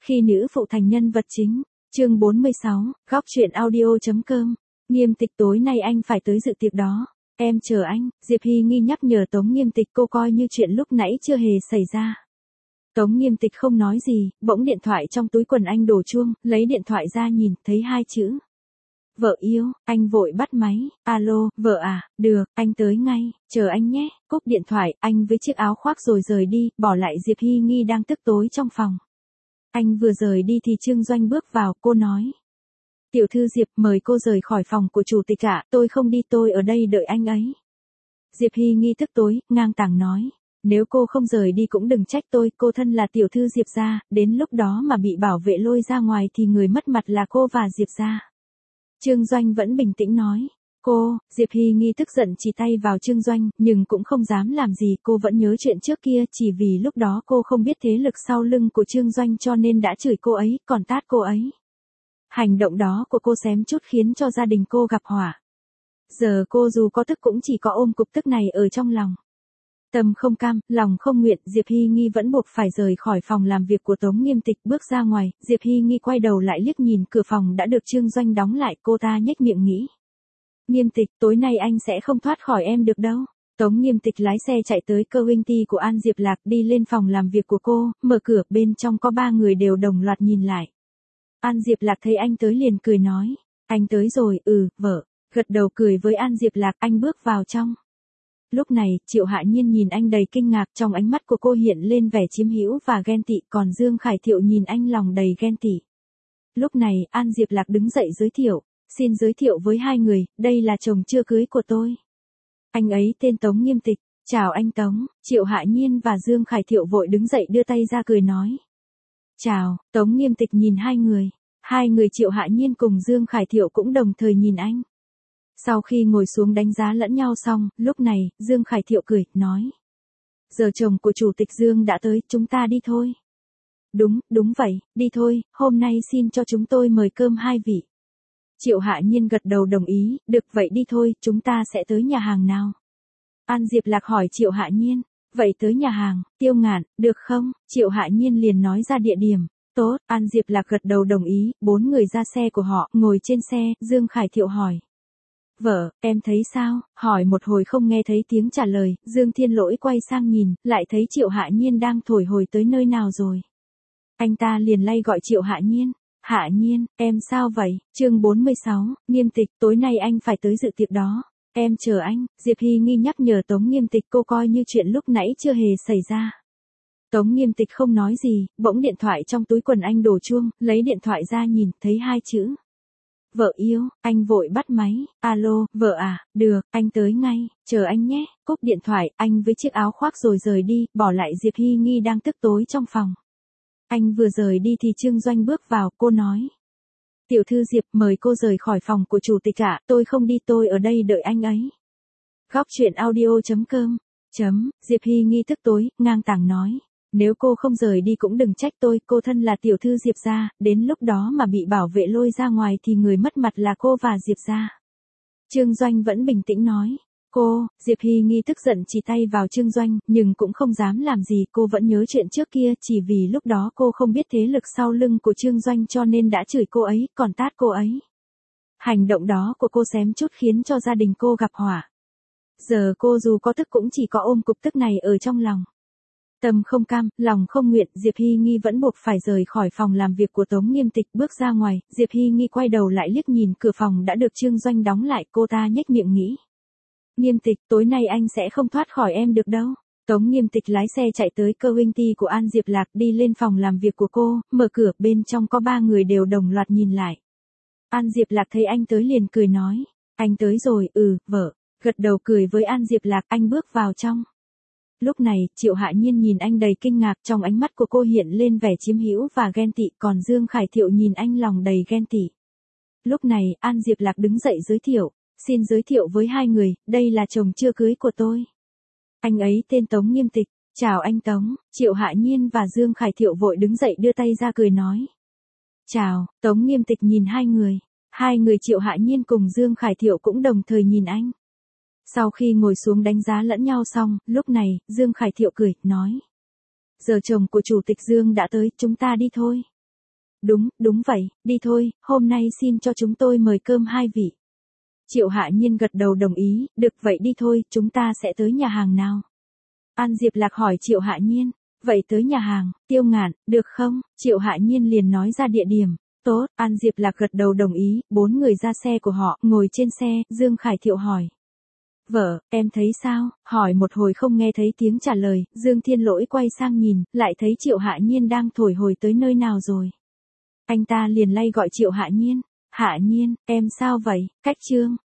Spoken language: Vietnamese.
Khi nữ phụ thành nhân vật chính, chương 46, góc truyện audio.com. Nghiêm Tịch, tối nay anh phải tới dự tiệc đó. Em chờ anh. Diệp Hy nghi nhắc nhở Tống Nghiêm Tịch, cô coi như chuyện lúc nãy chưa hề xảy ra. Tống Nghiêm Tịch không nói gì, bỗng điện thoại trong túi quần anh đổ chuông, lấy điện thoại ra nhìn, thấy hai chữ. Vợ yêu. Anh vội bắt máy. Alo, vợ à, được, anh tới ngay, chờ anh nhé. Cúp điện thoại, anh với chiếc áo khoác rồi rời đi, bỏ lại Diệp Hy nghi đang tức tối trong phòng. Anh vừa rời đi thì Trương Doanh bước vào, cô nói. Tiểu thư Diệp, mời cô rời khỏi phòng của chủ tịch ạ, tôi không đi, tôi ở đây đợi anh ấy. Diệp Hy nghi tức tối, ngang tàng nói. Nếu cô không rời đi cũng đừng trách tôi, cô thân là tiểu thư Diệp gia, đến lúc đó mà bị bảo vệ lôi ra ngoài thì người mất mặt là cô và Diệp gia. Trương Doanh vẫn bình tĩnh nói. Cô, Diệp Hy nghi tức giận chỉ tay vào Trương Doanh, nhưng cũng không dám làm gì, cô vẫn nhớ chuyện trước kia, chỉ vì lúc đó cô không biết thế lực sau lưng của Trương Doanh cho nên đã chửi cô ấy, còn tát cô ấy. Hành động đó của cô xém chút khiến cho gia đình cô gặp họa. Giờ cô dù có tức cũng chỉ có ôm cục tức này ở trong lòng. Tâm không cam, lòng không nguyện, Diệp Hy nghi vẫn buộc phải rời khỏi phòng làm việc của Tống Nghiêm Tịch, bước ra ngoài, Diệp Hy nghi quay đầu lại liếc nhìn cửa phòng đã được Trương Doanh đóng lại, cô ta nhếch miệng nghĩ. Nghiêm Tịch, tối nay anh sẽ không thoát khỏi em được đâu. Tống Nghiêm Tịch lái xe chạy tới cơ huynh ty của An Diệp Lạc, đi lên phòng làm việc của cô, mở cửa, bên trong có 3 người đều đồng loạt nhìn lại. An Diệp Lạc thấy anh tới liền cười nói. Anh tới rồi, vợ. Gật đầu cười với An Diệp Lạc, anh bước vào trong. Lúc này, Triệu Hạ Nhiên nhìn anh đầy kinh ngạc, trong ánh mắt của cô hiện lên vẻ chiếm hữu và ghen tị, còn Dương Khải Thiệu nhìn anh lòng đầy ghen tị. Lúc này, An Diệp Lạc đứng dậy giới thiệu. Xin giới thiệu với hai người, đây là chồng chưa cưới của tôi. Anh ấy tên Tống Nghiêm Tịch. Chào anh Tống. Triệu Hạ Nhiên và Dương Khải Thiệu vội đứng dậy đưa tay ra cười nói. Chào. Tống Nghiêm Tịch nhìn hai người. Hai người Triệu Hạ Nhiên cùng Dương Khải Thiệu cũng đồng thời nhìn anh. Sau khi ngồi xuống đánh giá lẫn nhau xong, lúc này, Dương Khải Thiệu cười, nói. Giờ chồng của chủ tịch Dương đã tới, chúng ta đi thôi. Đúng vậy, đi thôi, hôm nay xin cho chúng tôi mời cơm hai vị. Triệu Hạ Nhiên gật đầu đồng ý, được vậy đi thôi, chúng ta sẽ tới nhà hàng nào? An Diệp Lạc hỏi Triệu Hạ Nhiên, vậy tới nhà hàng, Tiêu Ngạn, được không? Triệu Hạ Nhiên liền nói ra địa điểm. Tốt, An Diệp Lạc gật đầu đồng ý, 4 người ra xe của họ, ngồi trên xe, Dương Khải Thiệu hỏi. Vợ, em thấy sao? Hỏi một hồi không nghe thấy tiếng trả lời, Dương Thiên Lỗi quay sang nhìn, lại thấy Triệu Hạ Nhiên đang thổi hồi tới nơi nào rồi. Anh ta liền lay gọi Triệu Hạ Nhiên. Hạ Nhiên, em sao vậy? Chương 46, Nghiêm Tịch, tối nay anh phải tới dự tiệc đó. Em chờ anh. Diệp Hy nghi nhắc nhở Tống Nghiêm Tịch, cô coi như chuyện lúc nãy chưa hề xảy ra. Tống Nghiêm Tịch không nói gì, bỗng điện thoại trong túi quần anh đổ chuông, lấy điện thoại ra nhìn, thấy hai chữ. Vợ yêu. Anh vội bắt máy. Alo, vợ à, được, anh tới ngay, chờ anh nhé. Cúp điện thoại, anh với chiếc áo khoác rồi rời đi, bỏ lại Diệp Hy nghi đang tức tối trong phòng. Anh vừa rời đi thì Trương Doanh bước vào, cô nói. Tiểu thư Diệp, mời cô rời khỏi phòng của chủ tịch ạ, tôi không đi, tôi ở đây đợi anh ấy. Góc truyện audio.com. Diệp Hy nghi tức tối, ngang tàng nói. Nếu cô không rời đi cũng đừng trách tôi, cô thân là tiểu thư Diệp gia, đến lúc đó mà bị bảo vệ lôi ra ngoài thì người mất mặt là cô và Diệp gia. Trương Doanh vẫn bình tĩnh nói. Cô, Diệp Hy nghi tức giận chỉ tay vào Trương Doanh, nhưng cũng không dám làm gì, cô vẫn nhớ chuyện trước kia, chỉ vì lúc đó cô không biết thế lực sau lưng của Trương Doanh cho nên đã chửi cô ấy, còn tát cô ấy. Hành động đó của cô xém chút khiến cho gia đình cô gặp họa. Giờ cô dù có tức cũng chỉ có ôm cục tức này ở trong lòng. Tâm không cam, lòng không nguyện, Diệp Hy nghi vẫn buộc phải rời khỏi phòng làm việc của Tống Nghiêm Tịch, bước ra ngoài, Diệp Hy nghi quay đầu lại liếc nhìn cửa phòng đã được Trương Doanh đóng lại, cô ta nhếch miệng nghĩ. Nghiêm Tịch, tối nay anh sẽ không thoát khỏi em được đâu. Tống Nghiêm Tịch lái xe chạy tới cơ huynh ty của An Diệp Lạc, đi lên phòng làm việc của cô, mở cửa, bên trong có 3 người đều đồng loạt nhìn lại. An Diệp Lạc thấy anh tới liền cười nói. Anh tới rồi, vợ. Gật đầu cười với An Diệp Lạc, anh bước vào trong. Lúc này, Triệu Hạ Nhiên nhìn anh đầy kinh ngạc, trong ánh mắt của cô hiện lên vẻ chiếm hữu và ghen tị, còn Dương Khải Thiệu nhìn anh lòng đầy ghen tị. Lúc này, An Diệp Lạc đứng dậy giới thiệu. Xin giới thiệu với hai người, đây là chồng chưa cưới của tôi. Anh ấy tên Tống Nghiêm Tịch. Chào anh Tống. Triệu Hạ Nhiên và Dương Khải Thiệu vội đứng dậy đưa tay ra cười nói. Chào. Tống Nghiêm Tịch nhìn hai người. Hai người Triệu Hạ Nhiên cùng Dương Khải Thiệu cũng đồng thời nhìn anh. Sau khi ngồi xuống đánh giá lẫn nhau xong, lúc này, Dương Khải Thiệu cười, nói. Giờ chồng của chủ tịch Dương đã tới, chúng ta đi thôi. Đúng vậy, đi thôi, hôm nay xin cho chúng tôi mời cơm hai vị. Triệu Hạ Nhiên gật đầu đồng ý, được vậy đi thôi, chúng ta sẽ tới nhà hàng nào? An Diệp Lạc hỏi Triệu Hạ Nhiên, vậy tới nhà hàng, Tiêu Ngạn, được không? Triệu Hạ Nhiên liền nói ra địa điểm. Tốt, An Diệp Lạc gật đầu đồng ý, 4 người ra xe của họ, ngồi trên xe, Dương Khải Thiệu hỏi. Vợ, em thấy sao? Hỏi một hồi không nghe thấy tiếng trả lời, Dương Thiên Lỗi quay sang nhìn, lại thấy Triệu Hạ Nhiên đang thổi hồi tới nơi nào rồi. Anh ta liền lay gọi Triệu Hạ Nhiên. Hạ Nhiên, em sao vậy? Cách Trương,